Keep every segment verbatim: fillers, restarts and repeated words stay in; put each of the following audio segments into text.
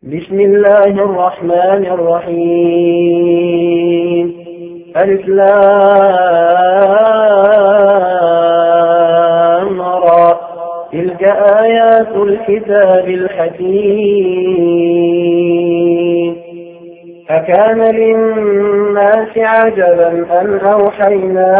بسم الله الرحمن الرحيم. ألف لام را. تلك آيات الكتاب الحكيم. أكان للناس عجبا أن أوحينا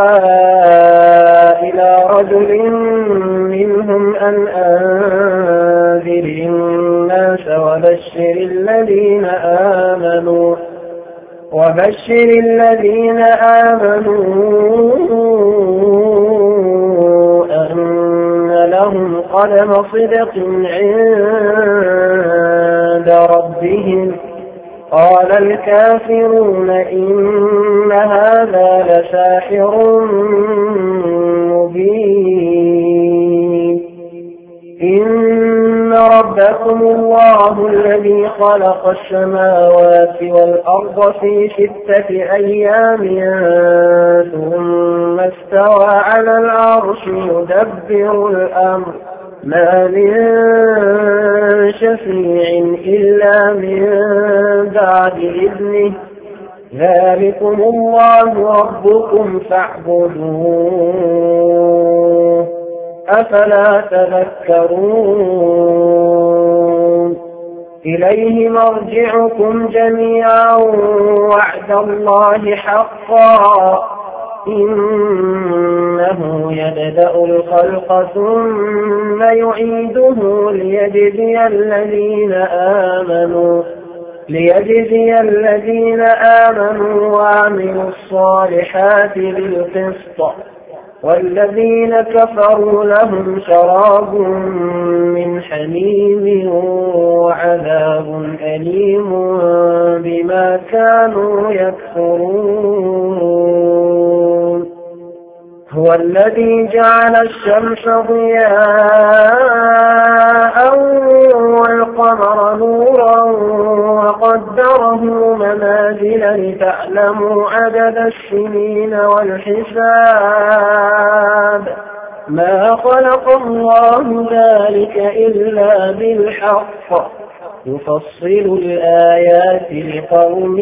إلى رجل منهم أن أنذر الناس وبشر الذين آمنوا وبشر الذين آمنوا أن لهم قدم صدق عند ربهم. قال الكافرون إن هذا لساحر مبين. إن ربكم الله الذي خلق السماوات والأرض في ستة أيام ثم استوى على العرش يدبر الأمر ما من شفيع إلا من بعد إذنه. ذلكم الله ربكم فاعبدوه أفلا تذكرون. إليه مرجعكم جميعا وعد الله حقا إنه يبدأ الخلق ثم يعيده ليجزي الذين آمنوا ليجزي الذين آمنوا وعملوا الصالحات بالقسط والذين كفروا لهم شراب من حميم وعذاب أليم بما كانوا يكفرون. هو الذي جعل الشمس ضياء والقمر نورا وقدره منازل لتعلموا عدد السنين والحساب. ما خلق الله ذلك إلا بالحق يفصل الآيات لقوم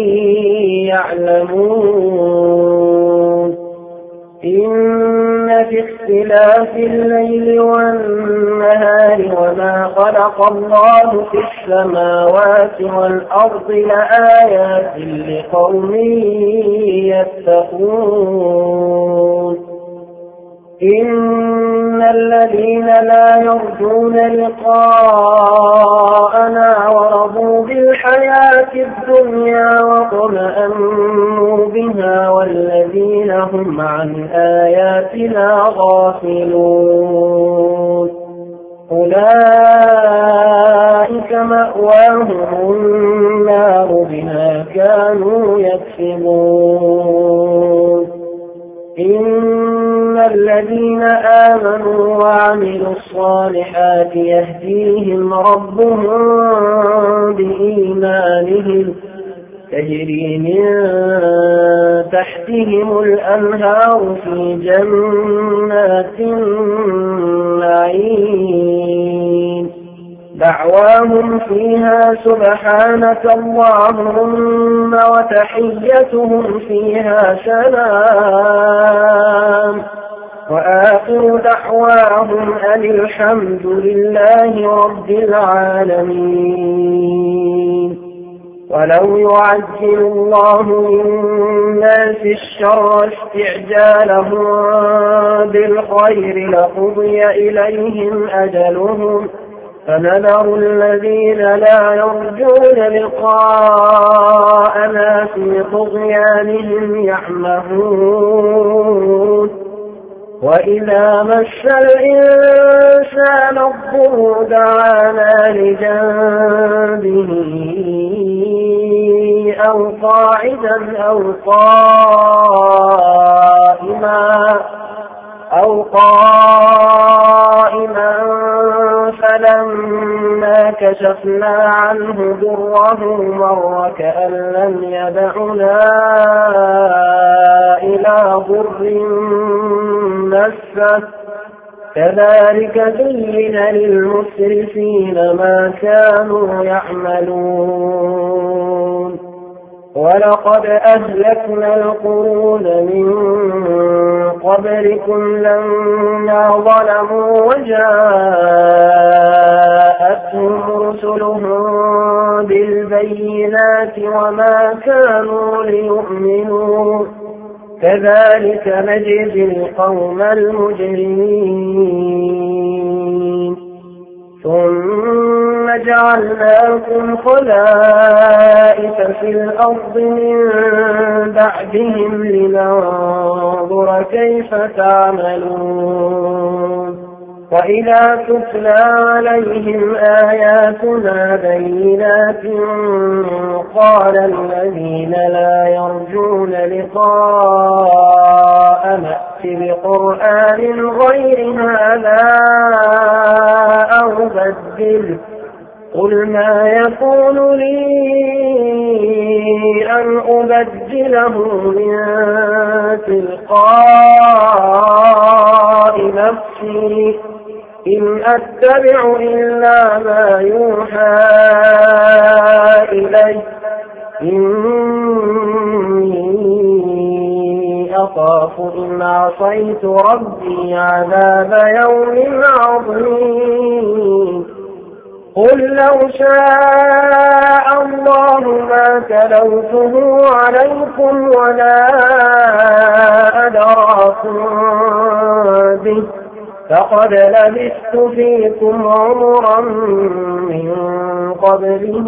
يعلمون. إن في اختلاف الليل والنهار وما خلق الله في السماوات والأرض لآيات لقوم يتقون. إن الذين لا يرجون لقاءنا ورضوا بالحياة الدنيا واطمأنوا بها والذين هم عن آياتنا غافلون أولئك مأواهم النار بما كانوا يكسبون. إن الذين آمنوا وعملوا الصالحات يهديهم ربهم بإيمانهم تجري من تحتهم الأنهار في جنات النعيم دعواهم فيها سبحانك اللهم وتحيتهم فيها سلام وآخر دعواهم أن الحمد لله رب العالمين. ولو يعجل الله للناس الشر استعجالهم بالخير لقضي إليهم أجلهم فنذر الذين لا يرجون لقاءنا في طغيانهم يعمهون. وإذا مس الإنسان الضر دعانا لجنبه أو قاعدا أو قائما أو قائما فلما كشفنا عنه ضره مر كأن لم يدعنا إلى ضر مسه كذلك زين للمسرفين ما كانوا يعملون ولقد أهلكنا القرون من قبلكم لما ظلموا وجاءتهم رسلهم بالبينات وما كانوا ليؤمنوا كذلك نجزي القوم المجرمين ثم جعلناكم خلائف في الأرض من بعدهم لننظر كيف تعملون وإذا تتلى عليهم آياتنا بينات قال الذين لا يرجون لقاء نأت بقرآن غير هذا أو بدل قل ما يكون لي أن أبدله من تلقاء نفسي إن أتبع إلا ما يوحى إلي إني أخاف إن عصيت ربي عذاب يوم عظيم قل لو شاء الله ما تلوته عليكم ولا أدراكم به فقد لبثت فيكم عمرا من قبله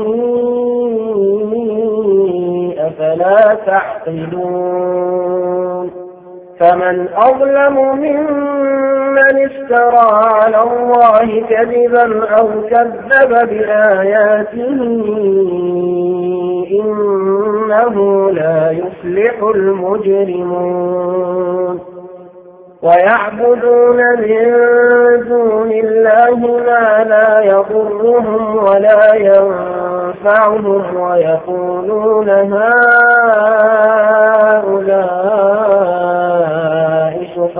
أفلا تعقلون فمن أظلم ممن افترى على الله كذبا أو كذب بآياته إنه لا يفلح المجرمون ويعبدون من دون الله ما لا يضرهم ولا ينفعهم ويقولون هؤلاء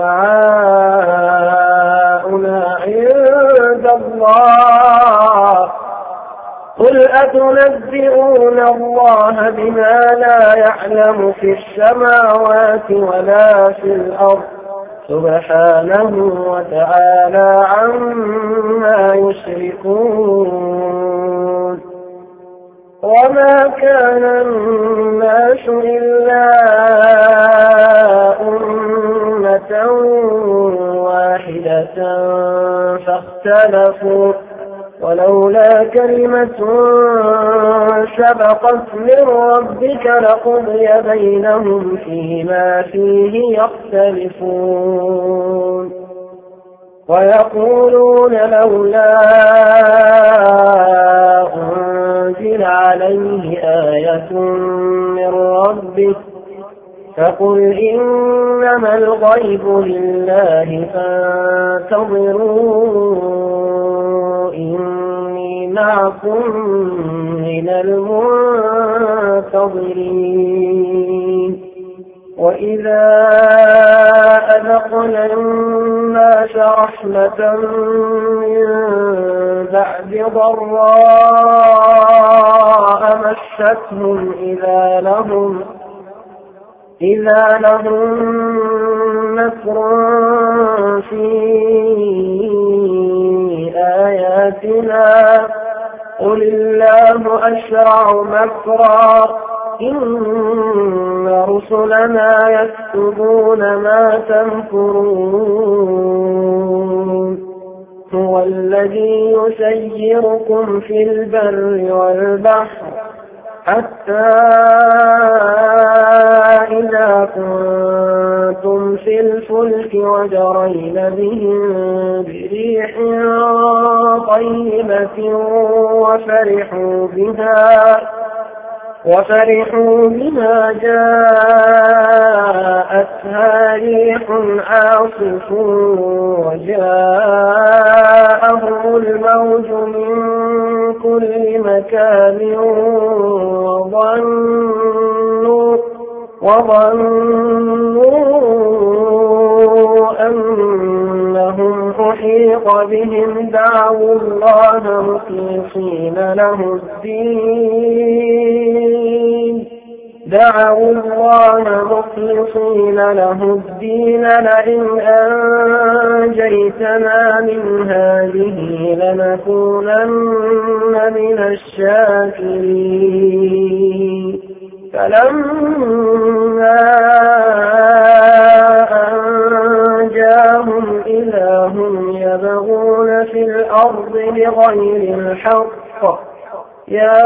شفعاؤنا عند الله قل أتنبئون الله بما لا يعلم في السماوات ولا في الأرض سبحانه وتعالى عما يشركون وما كان الناس إلا أمة واحدة فاختلفوا ولولا كلمة سبقت من ربك لقضي بينهم فيما فيه يختلفون ويقولون لولا أنزل عليه آية من ربه فقل إنما الغيب لله فانتظروا إني معكم من المنتظرين وإذا أذقنا الناس رحمة من بعد ضراء مستهم إذا لهم إذا لهم مكر في آياتنا قل الله أسرع مكرا إن رسلنا يكتبون ما تمكرون هو الذي يسيركم في البر والبحر حتى إذا كنتم في الفلك وجرين بهم بريح طيبة وفرحوا بها وفرحوا بها جاءتها ريح عاصف وجاءهم الموج من كل مكان وظنوا وظنوا أنهم أحيط بهم دعوا الله مخلصين له الدين دعوا الله مخلصين له الدين لئن أنجيتنا من هذه لنكونن من الشاكرين فلما أنجاهم إذا هم يبغون في الأرض بغير الحق يا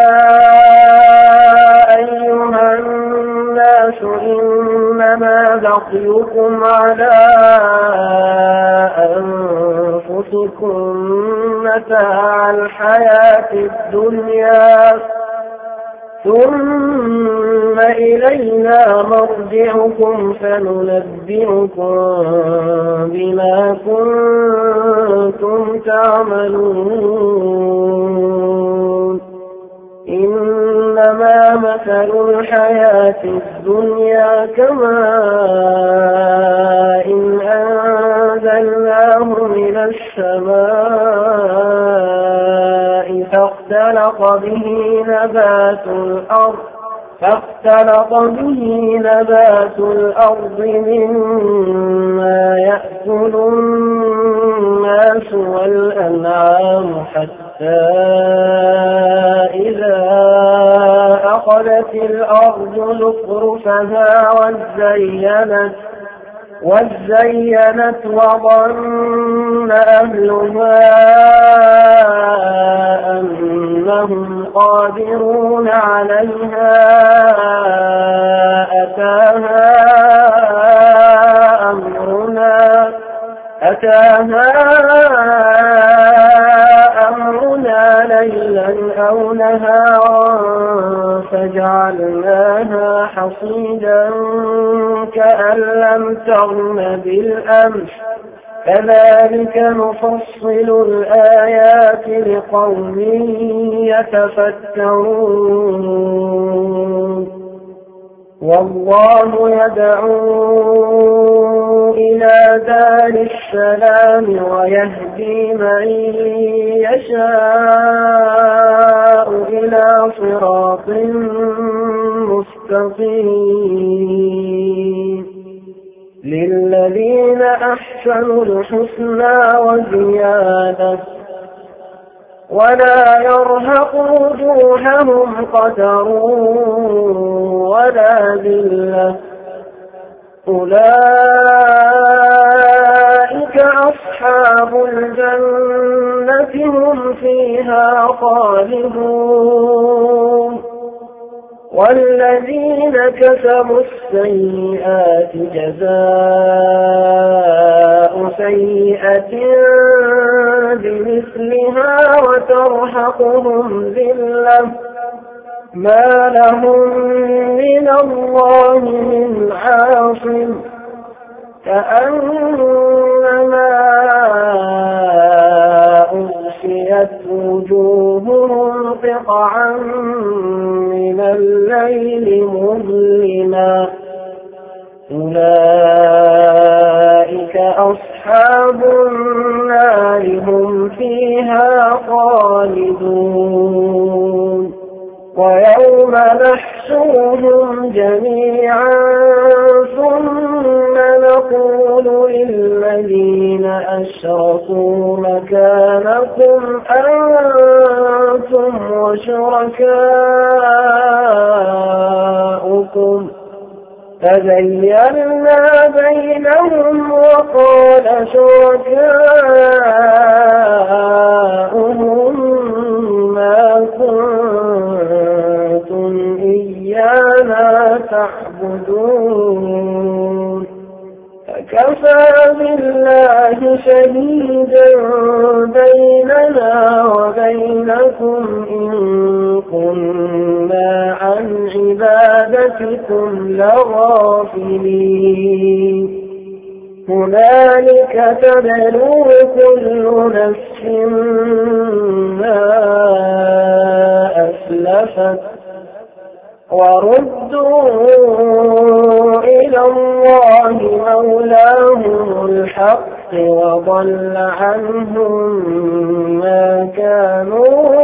أيها الناس إنما بغيكم على أنفسكم متاع الحياة الدنيا ثم إلينا مرجعكم فننبئكم بما كنتم تعملون إنما مثل الحياة الدنيا كماء إن أنزلناه من السماء فاختلط به نبات الأرض فاختلط به نبات الأرض مما يأكل الناس والأنعام حتى إذا أخذت الأرض زخرفها وزينت وزينت وظن أهلها أنهم قادرون عليها أتاها أمرنا أتاها أمرنا ليلا أو نهارا فجعلناها حصيدا كأن لم تغن بالأمس كذلك نفصل الآيات لقوم يتفكرون والله يدعو إلى دار السلام ويهدي من يشاء إلى صراط مستقيم للذين أحسنوا الحسنى وزيادة ولا يرهق وجوههم قتر ولا ذلة أولئك أصحاب الجنة هم فيها خالدون والذين كسبوا السيئات جزاء سيئة بمثلها وترهقهم ذلة ما لهم من الله من عاصم كأنما أغشيت وجوههم قطعا من الليل مظلما أولئك أصحاب النار هم فيها خالدون ويوم نحشرهم جميعا ثم نقول للذين أشركوا مكانكم أنتم وشركاؤكم فزيّلنا بينهم وقال شركاؤهم ما كنتم إيانا تعبدون فكفى بالله شهيدا بيننا وبينكم إن كنا عن عبادتكم لغافلين هنالك تبلو كل نفس ما أسلفت وردوا إلى الله مولاهم الحق وضل عنهم ما كانوا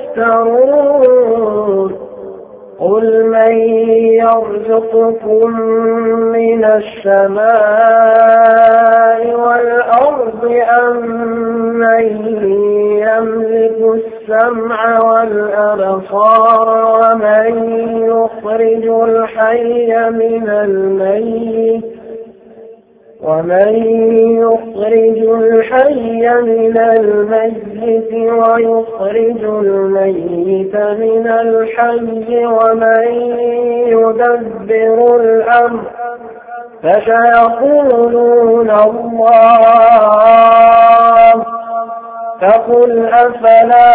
يفترون قل من يرزقكم من السماء والأرض أم من يملك السمع والأبصار ومن يخرج الحي من الميت ومن يخرج الحي من الميت ويخرج الميت من الحي ومن يدبر الأمر فسيقولون الله فقل أفلا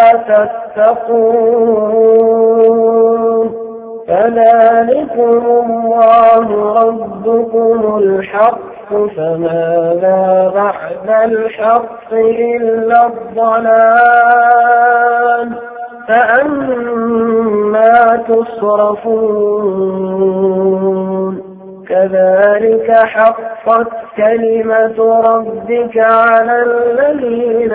تتقون فذلكم الله ربكم الحق فماذا بعد الحق إلا الضلال فأما تصرفون كذلك حقت كلمة ربك على الذين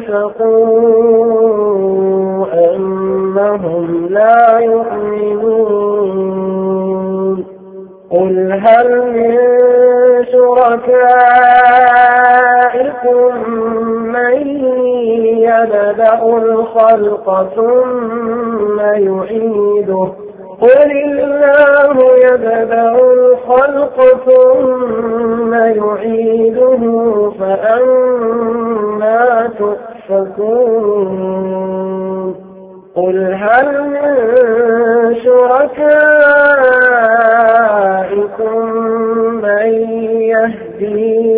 فسقوا أنهم لا يؤمنون قل هل من شركائكم من يبدأ الخلق ثم يعيده قل الله يبدأ الخلق ثم يعيده فأنا تؤفكون قل هل من شركائكم من يهدي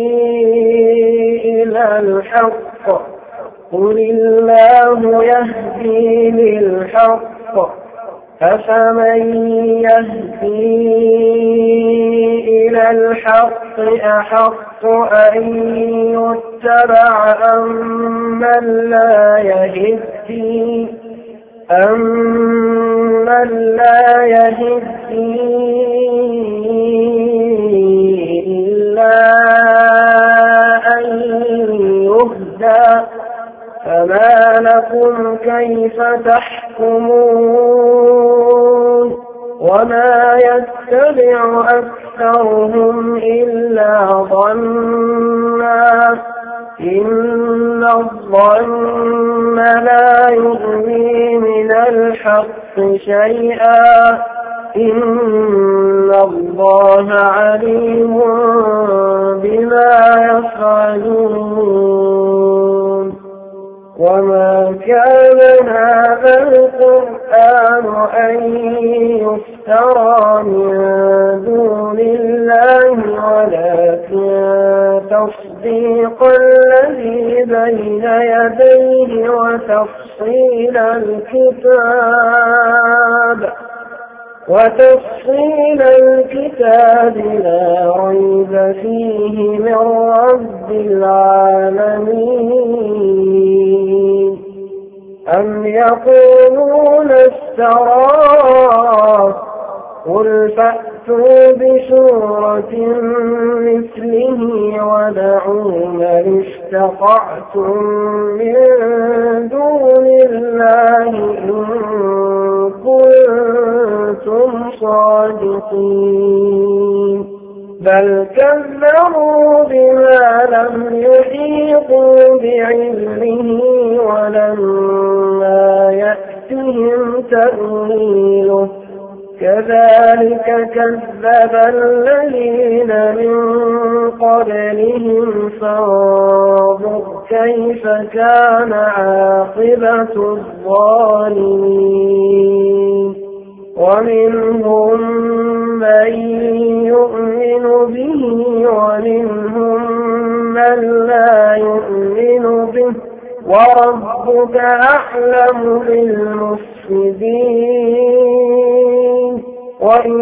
إلى الحق قل الله يهدي للحق أفمن يهدي إلى الحق أحق أن يتبع أمن لا يهدي أمن لا يهدي إلا أن يهدى فما لكم كيف تحكمون وما يتبع أكثرهم إلا ظنا إن الظن لا يغني من الحق شيئا إن الله عليم بما يفعلون وما كان هذا القرآن أن يفترى من دون الله ولكن تصديق الذي بين يديه وتفصيل الكتاب وتفصيل الكتاب لا ريب فيه من رب العالمين أم يقولون افتراه قل فأتوا بسورة مثله ودعوا من استطعتم من دون الله إن كنتم صادقين بل كذبوا بما لم يحيطوا بعلمه ولما يأتهم تأويله كذلك كذب الذين من قبلهم فانظر كيف كان عاقبة الظالمين ومنهم من يؤمن به ومنهم من لا يؤمن به وربك أعلم بالمفسدين وإن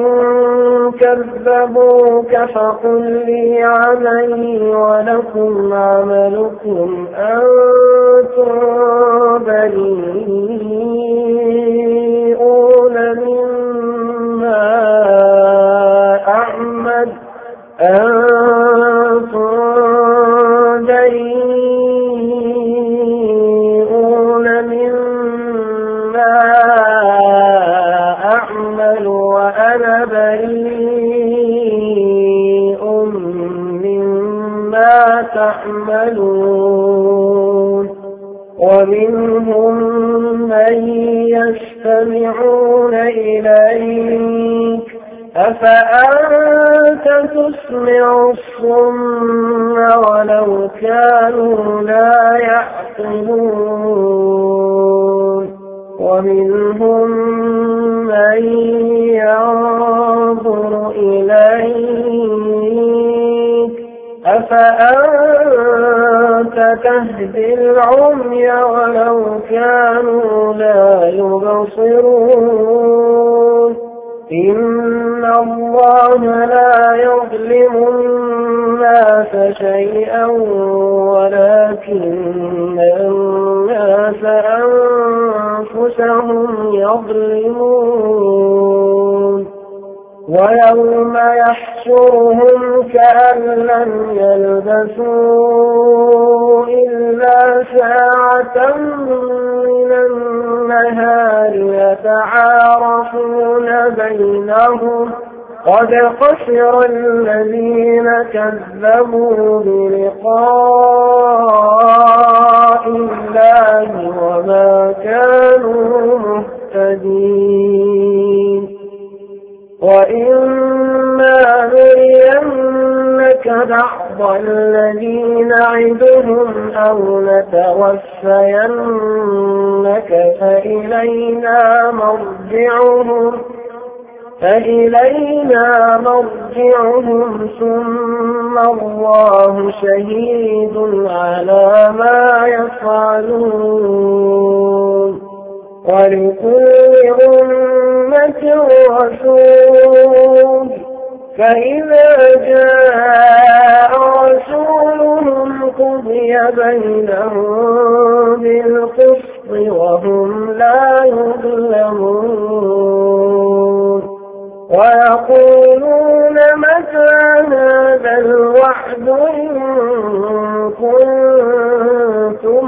كذبوك فقل لي عملي ولكم عملكم أنتم بريئون مما أعمل أنتم يعملون ومنهم من يستمعون إليك أفأنت تسمع الصم ولو كانوا لا يعقلون ومنهم من ينظر إليك أفأنت تهدي العمي ولو كانوا لا يبصرون إن الله لا يظلم الناس شيئا ولكن الناس أنفسهم يظلمون ويوم يحشرهم كأن لم يلبثوا إلا ساعة من النهار يتعارفون بينهم قد خسر الذين كذبوا بلقاء الله وما كانوا مهتدين وإما نرينك بعض الذي نعدهم أو نتوفينك فإلينا مرجعهم فإلينا مرجعهم ثم الله شهيد على ما يفعلون ولكل أمة رسول فإذا جاء رسولهم قضي بينهم بالقسط وهم لا يظلمون ويقولون متى هذا الوعد إن كنتم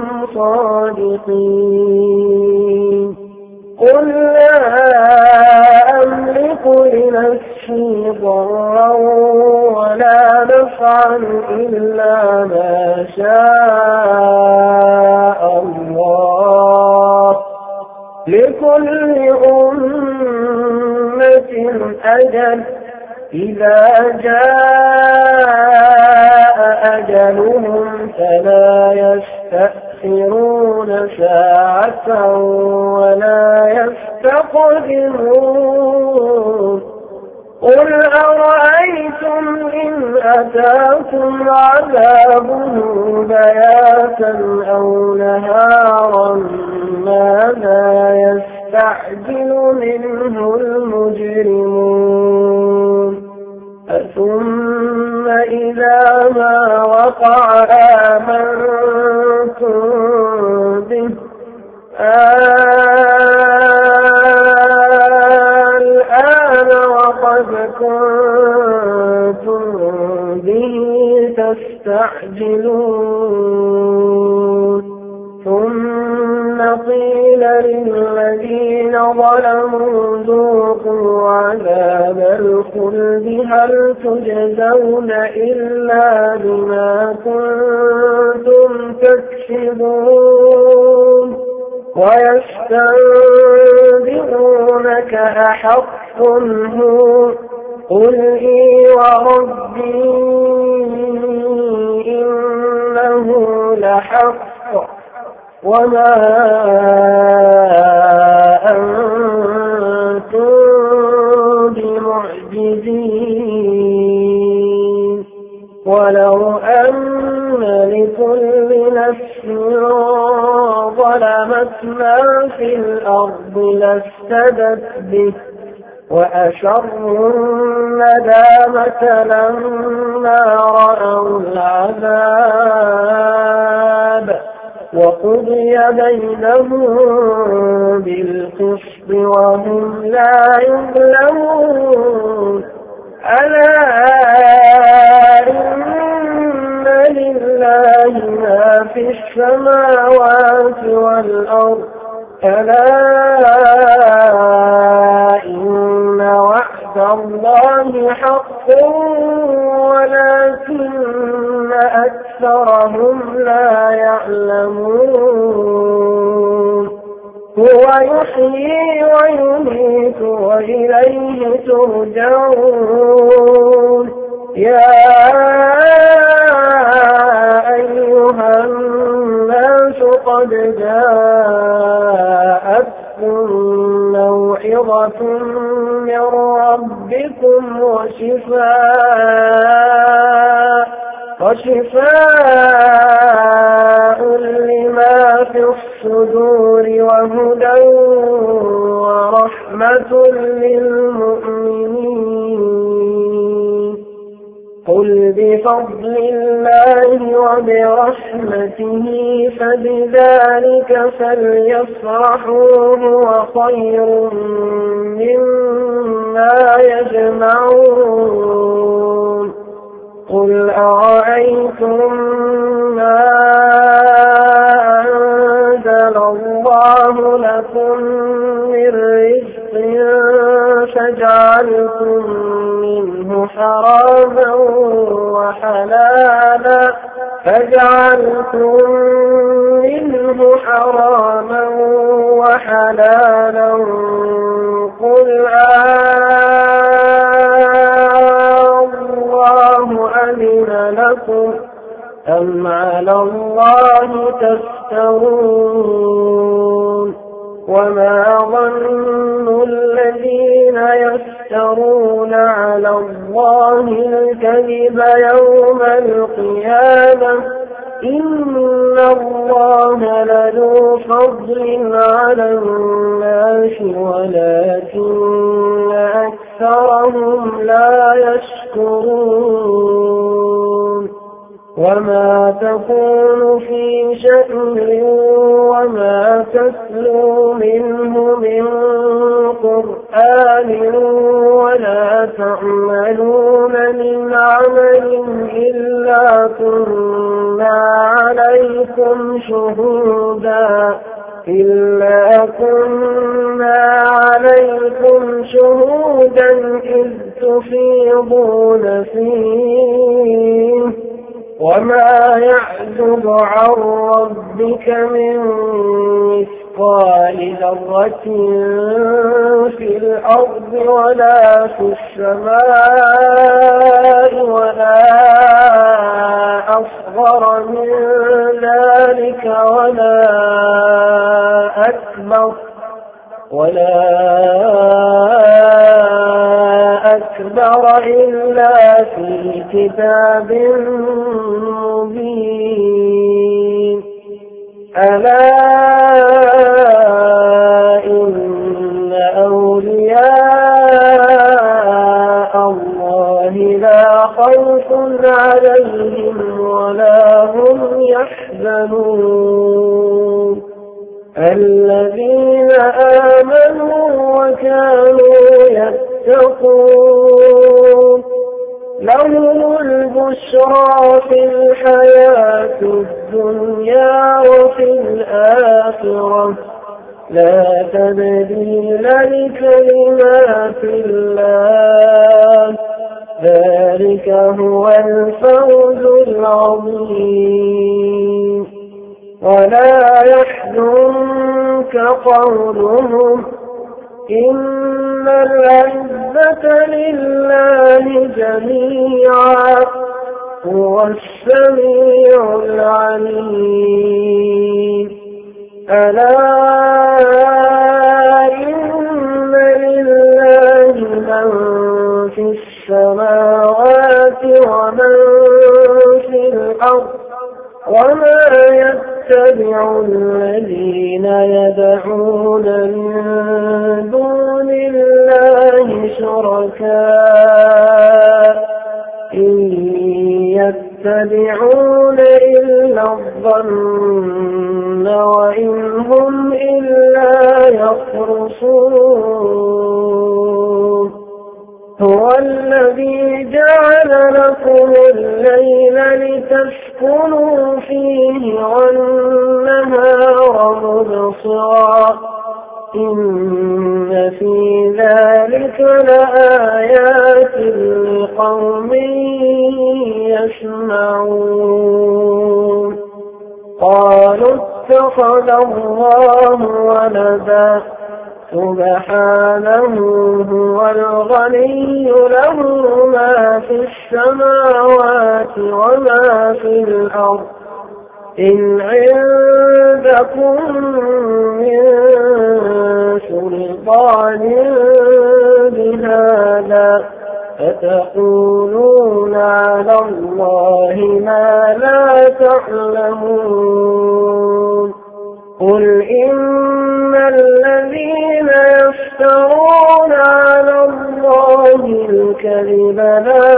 صادقين قل لا أملك لنفسي ضرا ولا نفعا إلا ما شاء الله لكل أمة أجل إذا جاء أجلهم فلا يستأخرون ساعة ولا يستقدمون قل أرأيتم إن أتاكم عذابه بياتا أو نهارا ماذا يستعجل منه المجرمون ثم إذا ما وقع آمنتم به الآن وقد كنتم به تستعجلون ثم قيل للذين ظلموا ذوقوا عذاب الخلد هل تجزون إلا بما كنتم تكسبون ويستنبئونك أحق هو قل إي وربي إنه لحق وما أنتم بمعجزين ولو أن لكل نفس ظلمت ما في الأرض لافتدت به وأسروا الندامة لما رأوا العذاب وقضي بينهم بالقسط وهم لا يظلمون ألا إن لله ما في السماوات والأرض ألا إن وعد الله حق ولكن أكثر أكثرهم لا يعلمون هو يحيي ويميت وإليه ترجعون يا أيها الناس قد جاءتكم موعظة من ربكم وشفاء وشفاء لما في الصدور وهدى ورحمة للمؤمنين قل بفضل الله وبرحمته فبذلك فليفرحوا هو خير مما يجمعون قل أرأيتم ما أنزل الله لكم من رزق فجعلتم منه حراما وحلالا فجعلتم منه حراما وحلالا قل الله أذن لكم أم على الله تفترون وما ظن الذين يفترون على الله الكذب يوم القيامة إن الله لذو فضل على الناس ولكن أكثرهم لا يشكرون وما تكون في شأن وما تتلو منه من قرآن ولا تعملون من عمل إلا كنا عليكم شهودا إلا كنا عليكم شهودا إذ تفيضون فيه وما يعزب عن ربك من مثقال ذرة في الأرض ولا في السماء ولا أصغر من ذلك ولا أكبر ولا أكبر إلا في كتاب مبين ألا إن أولياء الله لا خوف عليهم ولا هم يحزنون الذين آمنوا وكانوا يتقون لهم البشرى في الحياة الدنيا وفي الآخرة لا تبديل لكلمات الله ذلك هو الفوز العظيم ولا يحزنك قولهم إن العزة لله جميعا هو السميع العليم ألا إن لله من في السماوات ومن في الأرض وما يتبع الذين يدعون من دون الله شركاء إن يتبعون إلا الظن وإن هم إلا يخرصون هو الذي جعل لكم الليل لتسكنوا فيه والنهار مبصرا إن في ذلك لآيات لقوم يسمعون قالوا اتخذ الله ولدا سبحانه هو الغني له ما في السماوات وما في الأرض إن عندكم من سلطان بهذا فتقولون على الله ما لا تعلمون قل إن الذين يفترون على الله الكذب لا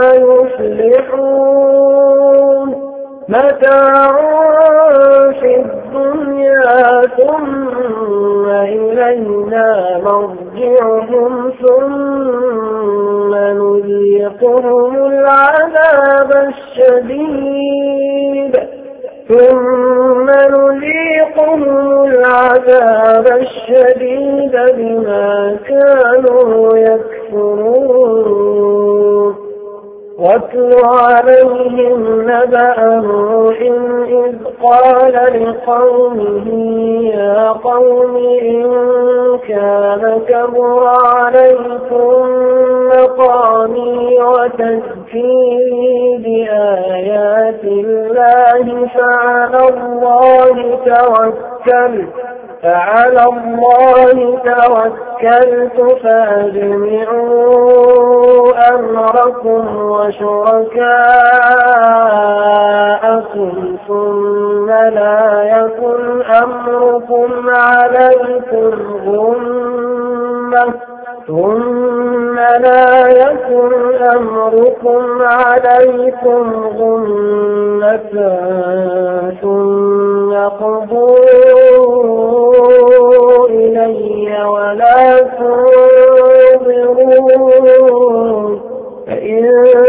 يفلحون متاع في الدنيا ثم إلينا مرجعهم ثم نذيقهم العذاب الشديد ثم نذيقهم العذاب الشديد بما كانوا يكفرون واتل عليهم نبأ نوح إذ قال لقومه يا قوم إن كان كبر عليكم مقامي وتذكيري بآيات الله فعلى الله توكلت فعلى الله توكلت فأجمعوا أمركم وشركاءكم ثم لا يكن أمركم عليكم غمة ثم لا يكن أمركم عليكم غمة ثم قضوا إلي ولا تنظرون فإن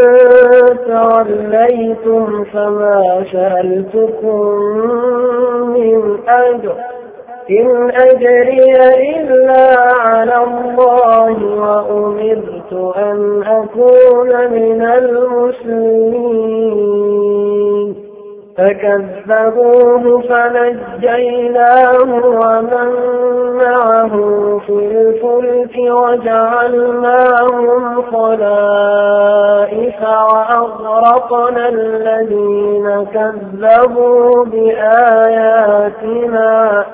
توليتم فما سألتكم من أجر إن أجري إلا على الله وأمرت أن أكون من المسلمين فكذبوه فنجيناه ومن معه في الفلك وجعلناهم خلائف وأغرقنا الذين كذبوا بآياتنا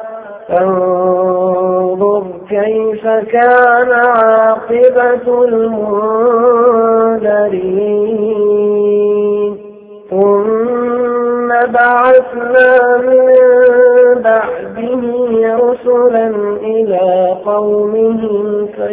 فانظر كيف كان عاقبة المنذرين ثم بعثنا من بعده رسلا إلى قومهم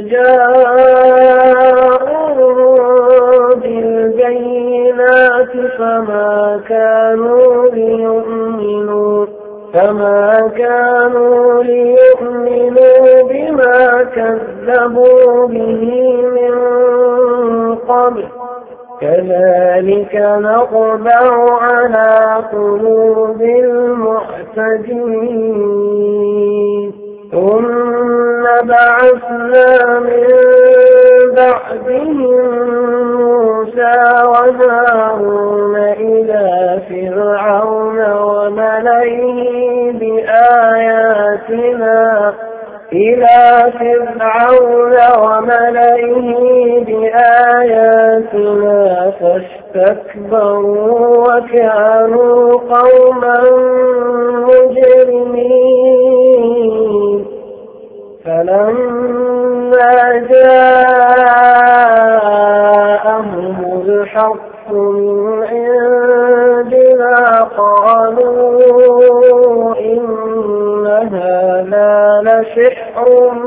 فجاءوا بالبينات فما كانوا ليؤمنوا فما كانوا ليؤمنوا بما كذبوا به من قبل كذلك نطبع على قلوب المعتدين ثم بعثنا من بعدهم موسى وهارون إلى فرعون وملئه بآياتنا إلى فرعون وملئه بآياتنا فاستكبروا وكانوا قوما مجرمين فلما جاءهم الحق من عندنا قالوا إن هذا لسحر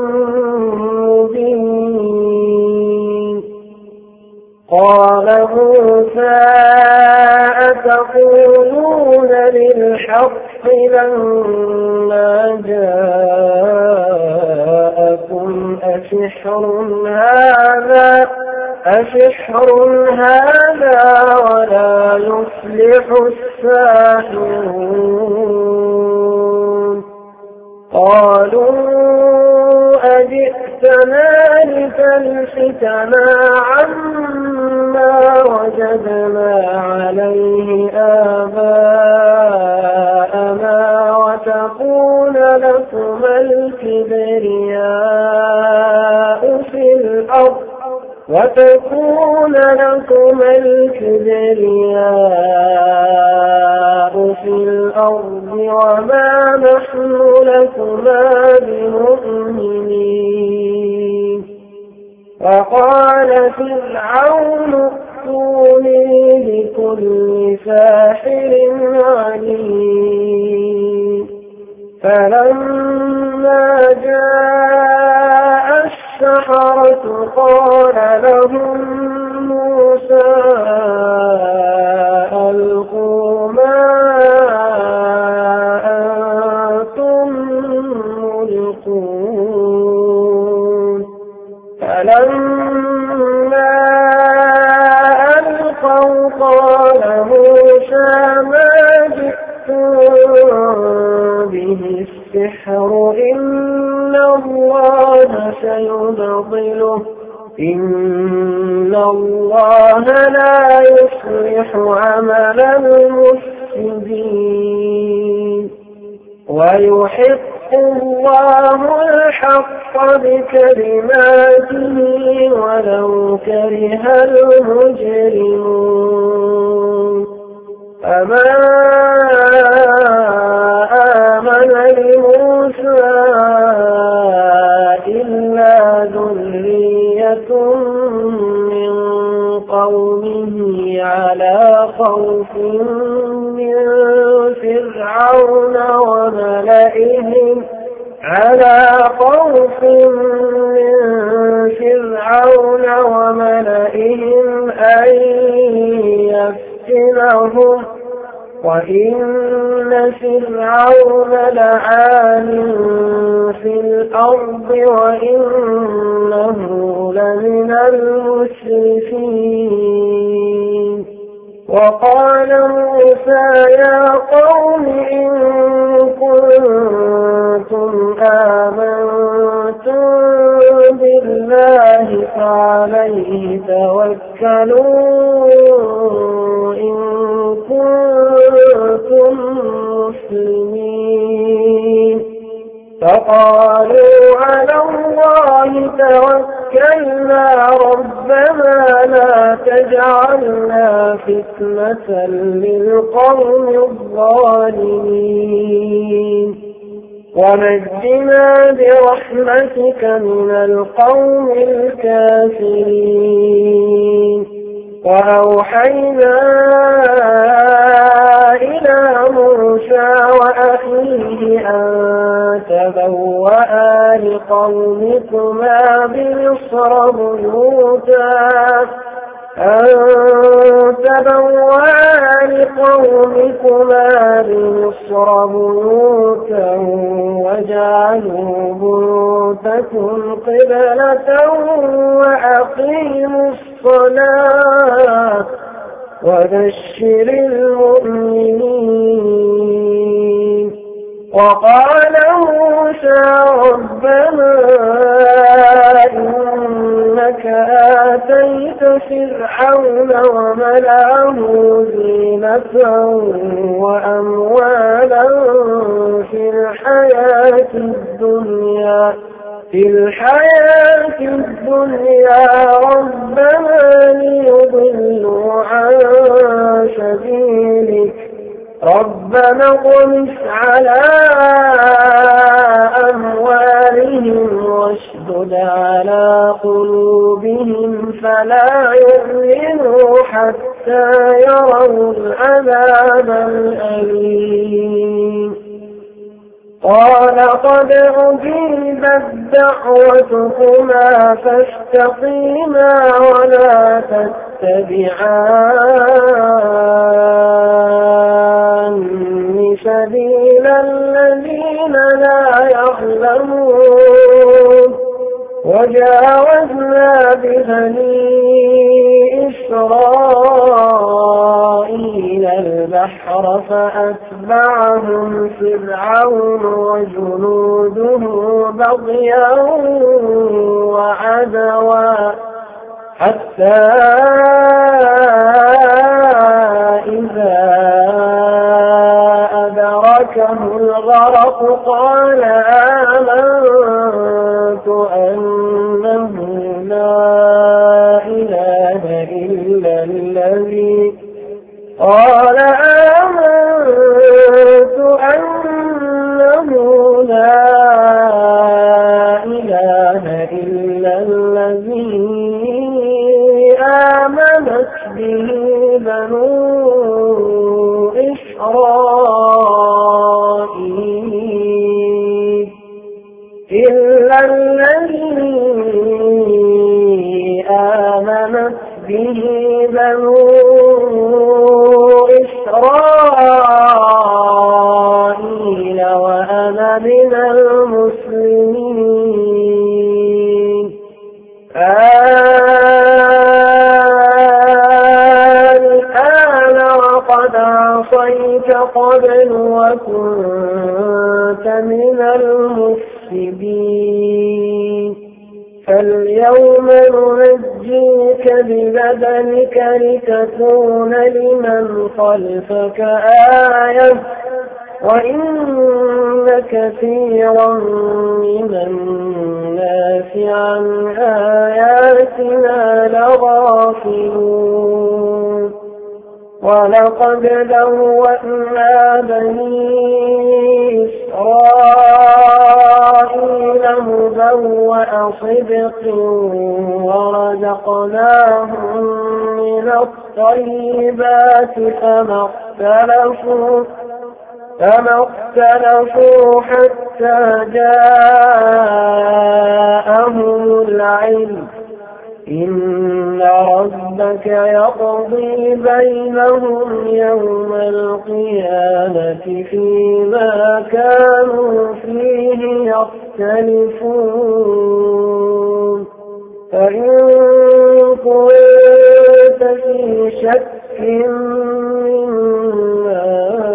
مبين قال موسى أتقولون للحق لما جاءكم أسحر هذا أسحر هذا ولا يفلح الساحرون قالوا أجئتنا لتلفتنا عما وجدنا عليه آباءنا وتكون لكم الكبرياء في الأرض وما نحن لكما بمؤمنين. وقال فرعون ائتوني بكل ساحر عليم. فلما جاء السحرة قال لهم موسى ألقوا ما أنتم ملقون. فلما ألقوا قال موسى ما جئتم به السحر إن الله سيبطله إن الله لا يصلح عمل المفسدين ويحق الله الحق بكلماته ولو كره المجرمون. فما آمن لموسى إلا ذرية من قومه على خوف من فرعون وملئهم على خوف من فرعون وملئهم أن يفتنهم وإن فرعون لعال في الأرض وإنه لمن المسرفين. وقال موسى يا قوم إن كنتم آمنتم بالله فعليه توكلوا إن كنتم مسلمين. فقالوا على الله توكلنا ربنا لا تجعلنا فتنة للقوم الظالمين ونجنا برحمتك من القوم الكافرين. وأوحينا إلى موسى وأخيه أن تبوأ لقومكما بمصر بيوتا أن تبوأ لقومكما بمصر بيوتا وجعلوا بيوتكم قبلة وأقيموا الصلاة وبشر المؤمنين. وقال موسى ربنا إنك آتيت فرعون وملأه زينة وأموالا في الحياة الدنيا في الحياة الدنيا ربنا ليضلوا عن سبيلك ربنا اطمس على أموالهم واشدد على قلوبهم فلا يؤمنوا حتى يروا العذاب الأليم. قال قد أجيبت دعوتكما فاستقيما ولا تتبعان سبيل الذين لا يعلمون. وجاوزنا ببني إسرائيل البحر فأتبعهم فرعون وجنوده بغيا وعدوا حتى إذا أدركه الغرق قال آمنت أنه لا الذي آمنت به بنو إسرائيل إلا الذي آمنت به بنو إسرائيل وأنا من المسلمين. الآن وقد عصيت قبل وكنت من المفسدين فاليوم ننجيك ببدنك لتكون لمن خلفك آية وإن كثيرا من الناس عن آياتنا لغافلون. ولقد بوأنا بني إسرائيل مبوأ صدق ورزقناهم من الطيبات فما اختلفوا فما اختلفوا حتى جاءهم العلم إن ربك يقضي بينهم يوم القيامة فيما كانوا فيه يختلفون. فإن كنت في شك مما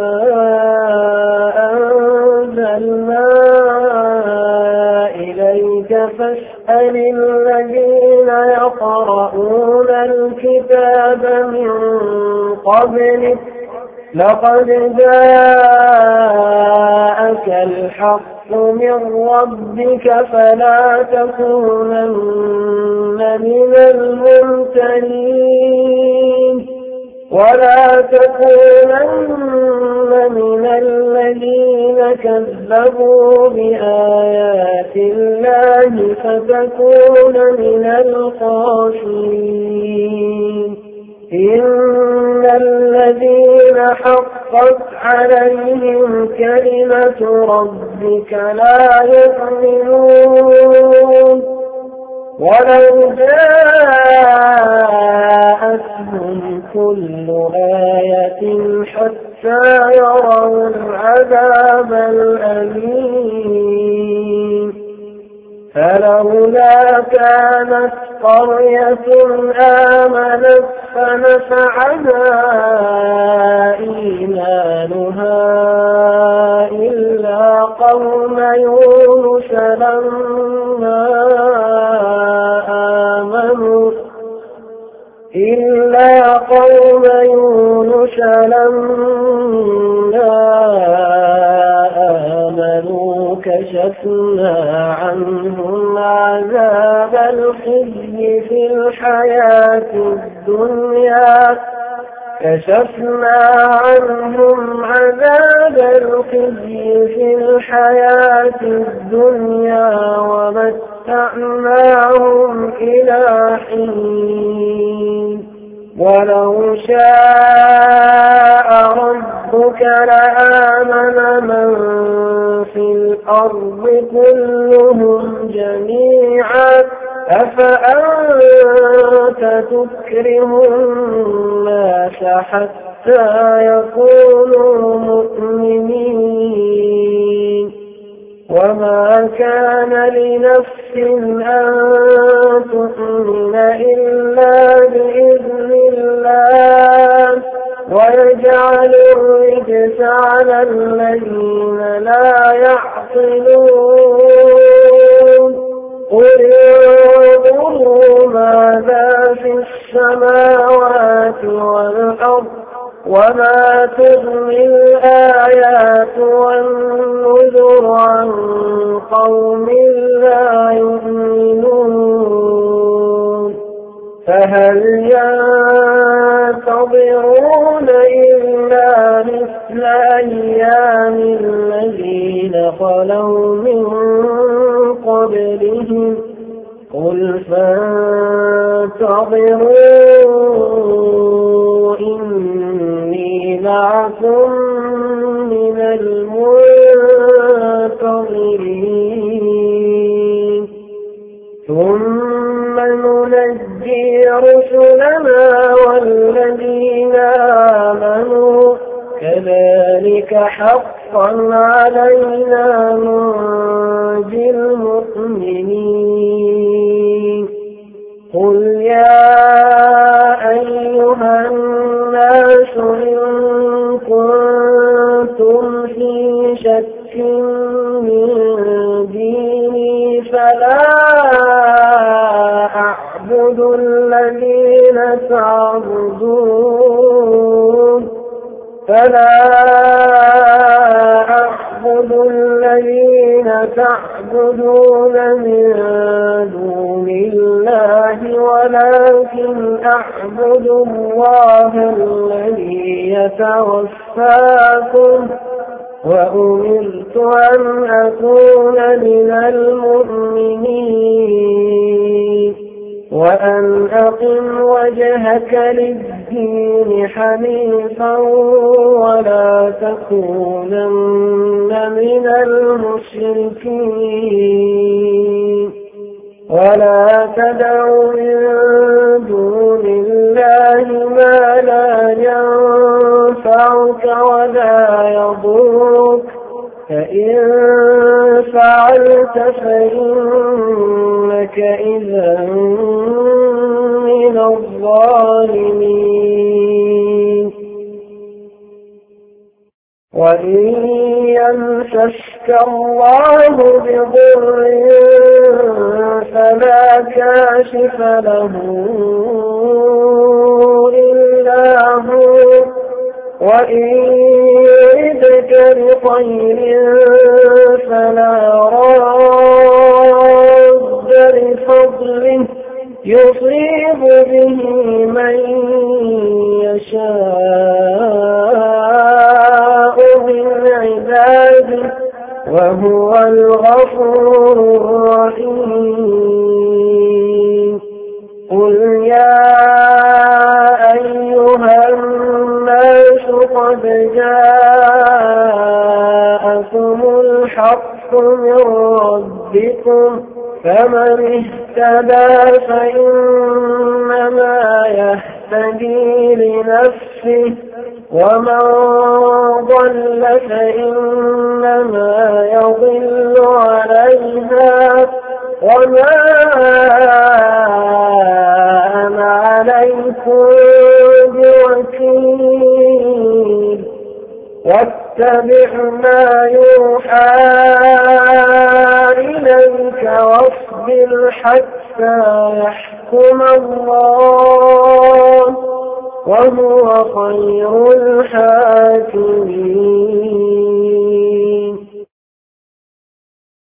أنزلنا إليك فاسأل الذين يقرؤون الكتاب من قبلك لقد جاءك الحق من ربك فلا تكونن من الممترين ولا تكونن من الذين كذبوا بآيات الله فتكون من الخاسرين. إن الذين حقت عليهم كلمة ربك لا يؤمنون ولو جاءتهم كل آية حتى يروا العذاب الأليم. فلولا كانت قرية آمنت فنفعها إيمانها إلا قوم يونس لما آمنوا إلا قوم يونس لما آمنوا كشفنا عنهم عذاب الخزي في الحياة الدنيا كشفنا عنهم عذاب الخزي في الحياة الدنيا ومتعناهم إلى حين. ولو شاء ربك لآمن من في الأرض كلهم جميعا أفأنت تكره الناس حتى يكونوا مؤمنين. وما كان لنفس أن تؤمن إلا بإذن الله ويجعل الرجس على الذين لا يعقلون. قل انظروا ماذا في السماوات والأرض وما تغني الآيات والنذر عن قوم لا يؤمنون. فهل ينتظرون إلا مثل أيام الذين خلوا من قبلهم قل فانتظروا إني معكم من المنتظرين ثم ننجي رسلنا والذين آمنوا كذلك حقا علينا ننجي المؤمنين قل يا أيها الناس إن كنتم في شك من ديني فلا أعبد الذين تعبدون فلا أعبد الذين تعبدون من دون الله ولكن أعبد الله الذي يتوفاكم وأمرت أن أكون من المؤمنين وأن أقم وجهك للدين حنيفا ولا تكونن من المشركين ولا تدع من دون الله ما لا ينفعك ولا يضرك فإن فعلت فإنك إذا من الظالمين وإن يمسسك الله بضر فلا كاشف له إلا هو وإن يردك بخير فلا راد لفضله يصيب به من يشاء من عباده وهو الغفور الرحيم قل يا أيها الناس قد جاءكم الحق من ربكم فمن اهتدى فإنما يهتدي لنفسه ومن ضل فإنما يضل عليها وما أنا عليكم بوكيل واتبع ما يوحى إليك واصبر حتى يحكم الله وهو خير الحاكمين